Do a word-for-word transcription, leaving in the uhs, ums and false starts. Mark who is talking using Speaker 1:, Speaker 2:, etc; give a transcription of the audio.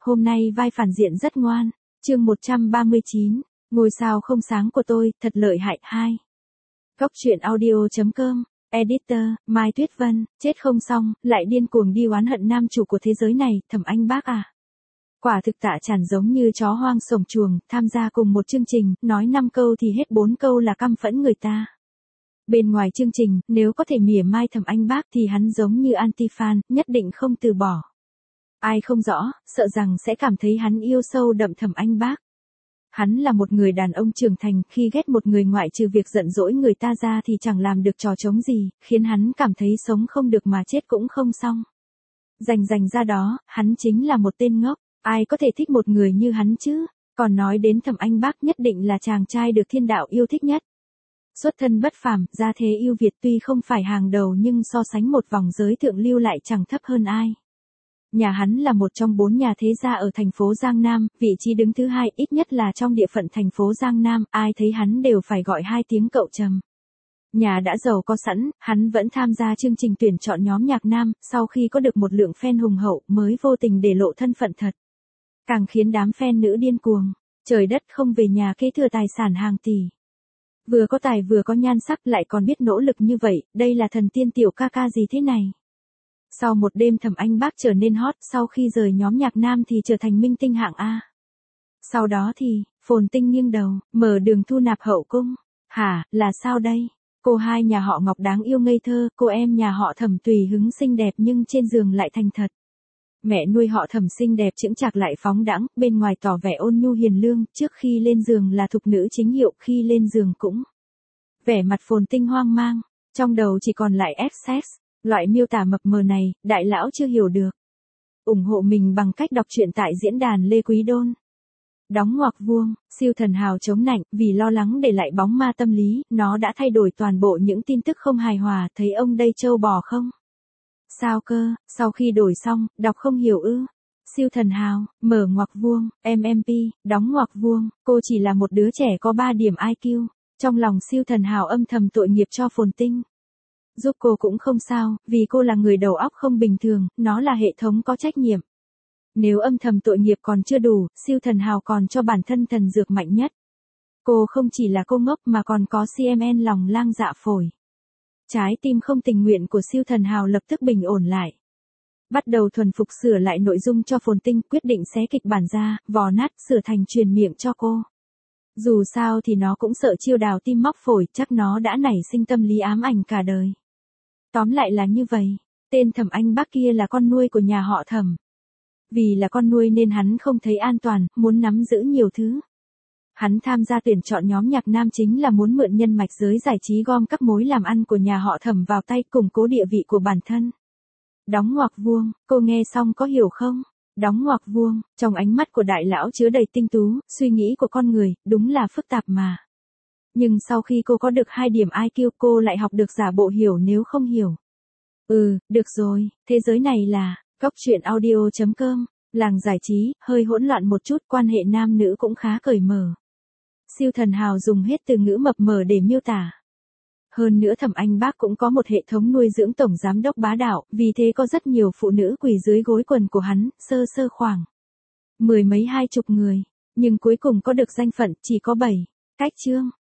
Speaker 1: hôm nay vai phản diện rất ngoan. Chương một trăm ba mươi chín, ngôi sao không sáng của tôi, thật lợi hại. Hai. Góc truyện audio chấm com, Editor, Mai Tuyết Vân, chết không xong, lại điên cuồng đi oán hận nam chủ của thế giới này, Thẩm Anh Bác à. Quả thực Tạ Tràn giống như chó hoang sổng chuồng, tham gia cùng một chương trình, nói năm câu thì hết bốn câu là căm phẫn người ta. Bên ngoài chương trình, nếu có thể mỉa mai Thẩm Anh Bác thì hắn giống như anti-fan, nhất định không từ bỏ. Ai không rõ, sợ rằng sẽ cảm thấy hắn yêu sâu đậm Thẩm Anh Bác. Hắn là một người đàn ông trưởng thành, khi ghét một người ngoại trừ việc giận dỗi người ta ra thì chẳng làm được trò trống gì, khiến hắn cảm thấy sống không được mà chết cũng không xong. Rành rành ra đó, hắn chính là một tên ngốc, ai có thể thích một người như hắn chứ, còn nói đến Thẩm Anh Bác nhất định là chàng trai được thiên đạo yêu thích nhất. Xuất thân bất phàm, gia thế ưu việt tuy không phải hàng đầu nhưng so sánh một vòng giới thượng lưu lại chẳng thấp hơn ai. Nhà hắn là một trong bốn nhà thế gia ở thành phố Giang Nam, vị trí đứng thứ hai ít nhất là trong địa phận thành phố Giang Nam, ai thấy hắn đều phải gọi hai tiếng cậu trầm. Nhà đã giàu có sẵn, hắn vẫn tham gia chương trình tuyển chọn nhóm nhạc nam, sau khi có được một lượng fan hùng hậu mới vô tình để lộ thân phận thật. Càng khiến đám fan nữ điên cuồng, trời đất không về nhà kế thừa tài sản hàng tỷ. Vừa có tài vừa có nhan sắc lại còn biết nỗ lực như vậy, đây là thần tiên tiểu ca ca gì thế này. Sau một đêm Thẩm Anh Bác trở nên hot, sau khi rời nhóm nhạc nam thì trở thành minh tinh hạng A. Sau đó thì, phồn tinh nghiêng đầu, mở đường thu nạp hậu cung. Hả, là sao đây? Cô hai nhà họ Ngọc đáng yêu ngây thơ, cô em nhà họ Thẩm tùy hứng xinh đẹp nhưng trên giường lại thành thật. Mẹ nuôi họ Thẩm xinh đẹp chững chạc lại phóng đãng, bên ngoài tỏ vẻ ôn nhu hiền lương, trước khi lên giường là thục nữ chính hiệu, khi lên giường cũng vẻ mặt phồn tinh hoang mang, trong đầu chỉ còn lại sex. Loại miêu tả mập mờ này, đại lão chưa hiểu được. ủng hộ mình bằng cách đọc truyện tại diễn đàn Lê Quý Đôn. Đóng ngoặc vuông, siêu thần hào chống nạnh, vì lo lắng để lại bóng ma tâm lý, nó đã thay đổi toàn bộ những tin tức không hài hòa, thấy ông đây trâu bò không? Sao cơ, sau khi đổi xong, đọc không hiểu ư? Siêu thần hào, mở ngoặc vuông, em em pê, đóng ngoặc vuông, cô chỉ là một đứa trẻ có ba điểm i kiu, trong lòng siêu thần hào âm thầm tội nghiệp cho phồn tinh. Giúp cô cũng không sao, vì cô là người đầu óc không bình thường, nó là hệ thống có trách nhiệm. Nếu âm thầm tội nghiệp còn chưa đủ, siêu thần hào còn cho bản thân thần dược mạnh nhất. Cô không chỉ là cô ngốc mà còn có xê em en lòng lang dạ phổi. Trái tim không tình nguyện của siêu thần hào lập tức bình ổn lại. Bắt đầu thuần phục sửa lại nội dung cho phồn tinh, quyết định xé kịch bản ra, vò nát, sửa thành truyền miệng cho cô. Dù sao thì nó cũng sợ chiêu đào tim móc phổi, chắc nó đã nảy sinh tâm lý ám ảnh cả đời. Tóm lại là như vậy, tên Thẩm Anh Bác kia là con nuôi của nhà họ Thẩm. Vì là con nuôi nên hắn không thấy an toàn, muốn nắm giữ nhiều thứ. Hắn tham gia tuyển chọn nhóm nhạc nam chính là muốn mượn nhân mạch giới giải trí gom các mối làm ăn của nhà họ Thẩm vào tay, củng cố địa vị của bản thân. Đóng ngoặc vuông, cô nghe xong có hiểu không? Đóng ngoặc vuông, trong ánh mắt của đại lão chứa đầy tinh tú, suy nghĩ của con người, đúng là phức tạp mà. Nhưng sau khi cô có được hai điểm i kiu cô lại học được giả bộ hiểu nếu không hiểu. Ừ, được rồi, thế giới này là, góc truyện audio chấm com, làng giải trí, hơi hỗn loạn một chút, quan hệ nam nữ cũng khá cởi mở. Siêu thần hào dùng hết từ ngữ mập mờ để miêu tả. Hơn nữa Thẩm Anh Bác cũng có một hệ thống nuôi dưỡng tổng giám đốc bá đạo, vì thế có rất nhiều phụ nữ quỳ dưới gối quần của hắn, sơ sơ khoảng mười mấy hai chục người, nhưng cuối cùng có được danh phận chỉ có bảy. Cách chương